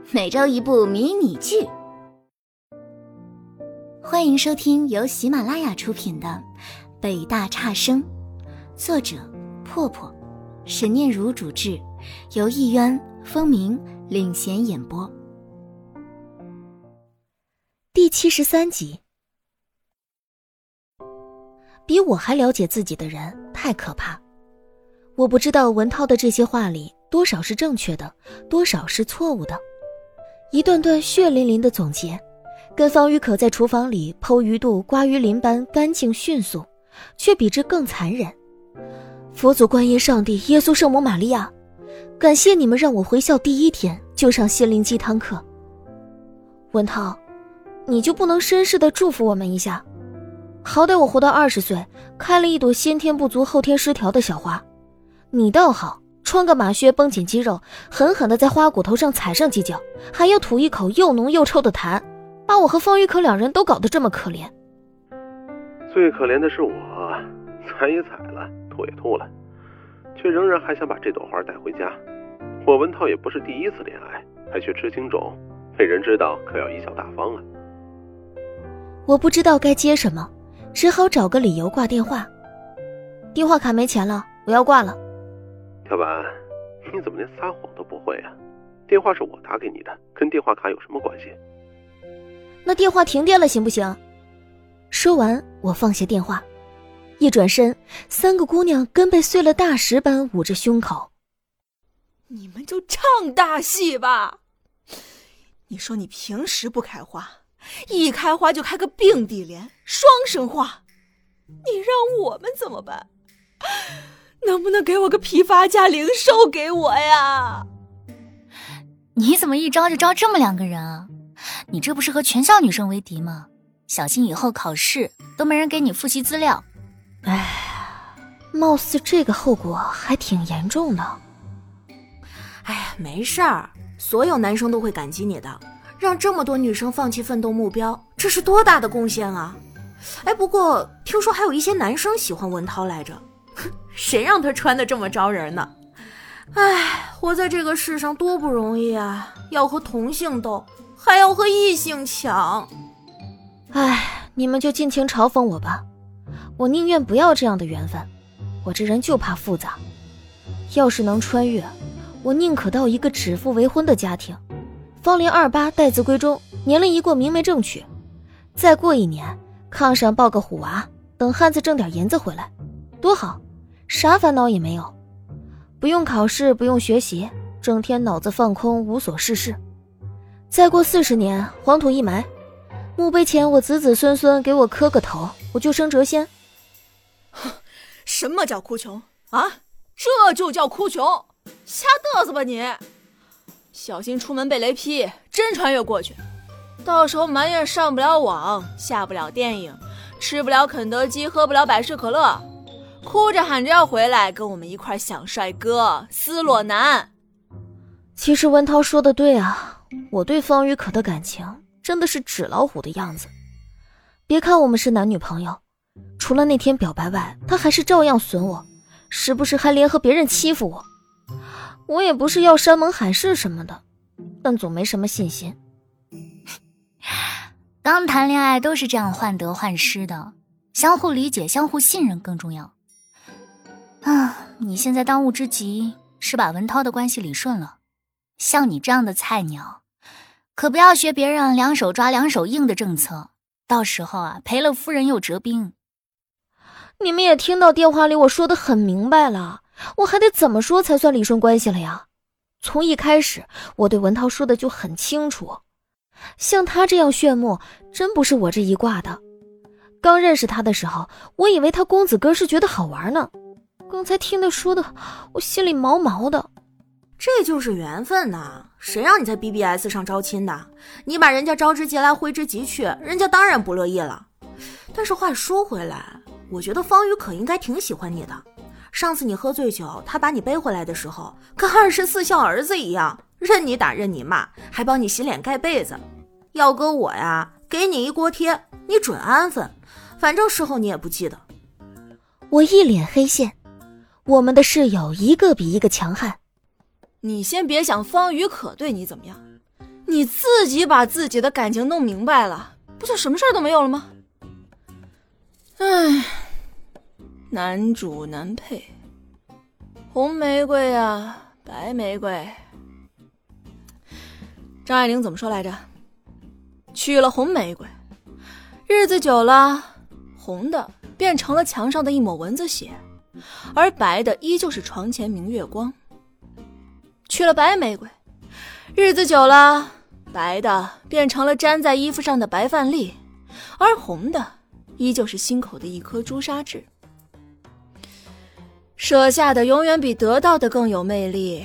每周一部迷你剧。欢迎收听由喜马拉雅出品的《北大差生》，作者破破，沈念如主制，由艺渊、风鸣领衔演播。第73集。比我还了解自己的人太可怕。我不知道文涛的这些话里多少是正确的，多少是错误的。一段段血淋淋的总结，跟方玉可在厨房里剖鱼肚刮鱼鳞般干净迅速，却比之更残忍。佛祖观音上帝耶稣圣母玛利亚，感谢你们让我回校第一天就上心灵鸡汤课。文涛，你就不能绅士地祝福我们一下？好歹我活到20岁，开了一朵先天不足后天失调的小花，你倒好，穿个马靴绷紧肌肉，狠狠地在花骨头上踩上几脚，还要吐一口又浓又臭的痰，把我和方玉可两人都搞得这么可怜。 最可怜的是我，踩也踩了，吐也吐了，却仍然还想把这朵花带回家。我文涛也不是第一次恋爱，还学吃青种，被人知道可要贻笑大方啊。 我不知道该接什么，只好找个理由挂电话。电话卡没钱了，我要挂了。 跳板，你怎么连撒谎都不会啊？电话是我打给你的，跟电话卡有什么关系？ 那电话停电了行不行？说完，我放下电话，一转身，3个姑娘跟被碎了大石般捂着胸口。 你们就唱大戏吧！你说你平时不开花，一开花就开个并蒂莲，双生花，你让我们怎么办？能不能给我个批发价零售给我呀？ 你怎么一招就招这么2个人啊？你这不是和全校女生为敌吗？小心以后考试都没人给你复习资料。 哎，貌似这个后果还挺严重的。 哎呀，没事儿，所有男生都会感激你的，让这么多女生放弃奋斗目标，这是多大的贡献啊！哎，不过听说还有一些男生喜欢文涛来着，谁让他穿得这么招人呢？哎，活在这个世上多不容易啊，要和同性斗，还要和异性抢。 哎，你们就尽情嘲讽我吧，我宁愿不要这样的缘分，我这人就怕复杂。要是能穿越，我宁可到一个指腹为婚的家庭，芳龄28待字闺中，年龄一过明媒正娶，再过1年炕上抱个虎娃，等汉子挣点银子回来，多好，啥烦恼也没有，不用考试，不用学习，整天脑子放空，无所事事。再过40年，黄土一埋，墓碑前我子子孙孙给我磕个头，我就升谪仙。 什么叫哭穷啊？这就叫哭穷，瞎嘚瑟吧你！小心出门被雷劈，真穿越过去，到时候埋怨上不了网，下不了电影，吃不了肯德基，喝不了百事可乐，哭着喊着要回来跟我们一块想帅哥斯洛男。 其实文涛说的对啊，我对方玉可的感情真的是纸老虎的样子。别看我们是男女朋友，除了那天表白外，他还是照样损我，时不时还联合别人欺负我。我也不是要山盟海誓什么的，但总没什么信心。 刚谈恋爱都是这样患得患失的，相互理解相互信任更重要啊！你现在当务之急是把文涛的关系理顺了，像你这样的菜鸟可不要学别人2手抓2手硬的政策，到时候啊赔了夫人又折兵。 你们也听到电话里我说的很明白了，我还得怎么说才算理顺关系了呀？从一开始我对文涛说的就很清楚，像他这样炫目真不是我这一挂的。刚认识他的时候，我以为他公子哥是觉得好玩呢，刚才听他说的我心里毛毛的。 这就是缘分呐，谁让你在 BBS 上招亲的？你把人家招之即来挥之即去，人家当然不乐意了。但是话说回来，我觉得方宇可应该挺喜欢你的。上次你喝醉酒，他把你背回来的时候，跟24孝儿子一样，任你打任你骂，还帮你洗脸盖被子。要搁我呀，给你一锅贴，你准安分，反正事后你也不记得。 我一脸黑线，我们的室友一个比一个强悍。 你先别想方宇可对你怎么样， 你自己把自己的感情弄明白了，不就什么事儿都没有了吗？唉，男主男配，红玫瑰啊，白玫瑰。张爱玲怎么说来着？娶了红玫瑰，日子久了，红的变成了墙上的一抹蚊子血，而白的依旧是床前明月光。娶了白玫瑰，日子久了，白的变成了粘在衣服上的白饭粒，而红的依旧是心口的一颗朱砂痣。舍下的永远比得到的更有魅力。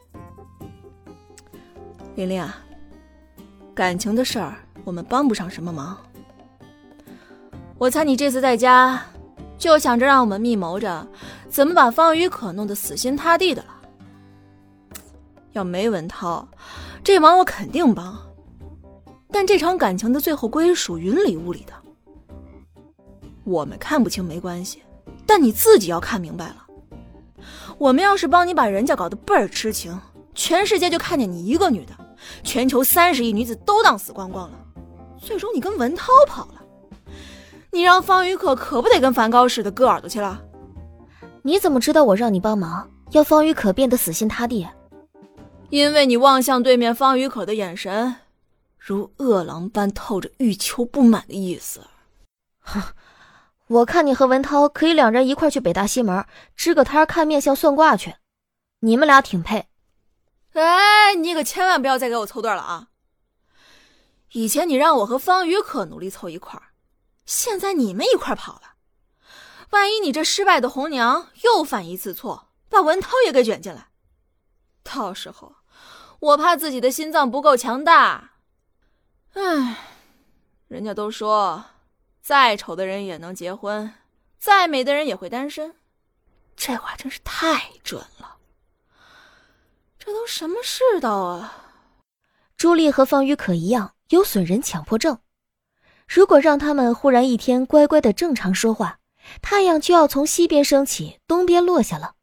玲玲啊，感情的事儿我们帮不上什么忙。我猜你这次在家就想着让我们密谋着怎么把方雨可弄得死心塌地的了。要没文涛，这忙我肯定帮，但这场感情的最后归属云里雾里的。我们看不清没关系，但你自己要看明白了。我们要是帮你把人家搞得倍儿痴情，全世界就看见你一个女的，全球30亿女子都当死光光了，最终你跟文涛跑了，你让方雨可不得跟梵高似的割耳朵去了？ 你怎么知道我让你帮忙，要方雨可变得死心塌地？ 因为你望向对面方雨可的眼神，如饿狼般透着欲求不满的意思。 哼，我看你和文涛可以2人一块去北大西门支个摊看面相算卦去，你们俩挺配。 哎，你可千万不要再给我凑对了啊！以前你让我和方雨可努力凑一块儿，现在你们一块跑了，万一你这失败的红娘又犯一次错，把文涛也给卷进来，到时候我怕自己的心脏不够强大。唉，人家都说再丑的人也能结婚，再美的人也会单身，这话真是太准了。这都什么世道啊！ 朱莉和方雨可一样有损人强迫症，如果让他们忽然一天乖乖的正常说话，太阳就要从西边升起，东边落下了。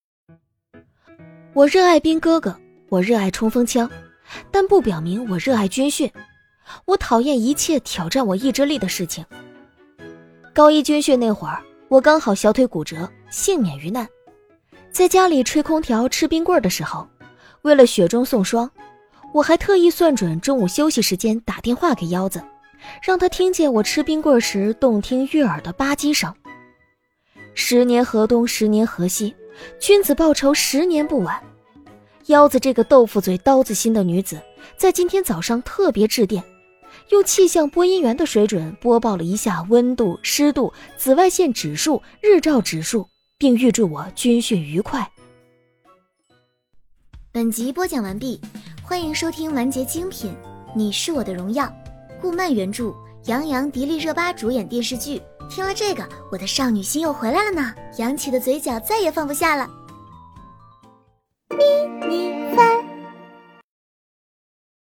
我热爱兵哥哥，我热爱冲锋枪，但不表明我热爱军训。我讨厌一切挑战我意志力的事情。高一军训那会儿，我刚好小腿骨折，幸免于难。在家里吹空调吃冰棍的时候，为了雪中送霜，我还特意算准中午休息时间打电话给腰子，让他听见我吃冰棍时动听悦耳的吧唧声。10年河东10年河西，君子报仇10年不晚。腰子这个豆腐嘴刀子心的女子，在今天早上特别致电，用气象播音员的水准播报了一下温度、湿度、紫外线指数、日照指数，并预祝我军训愉快。 本集播讲完毕，欢迎收听完结精品《你是我的荣耀》，顾漫原著，杨洋、迪丽热巴主演电视剧。听了这个，我的少女心又回来了呢，扬起的嘴角再也放不下了。咪。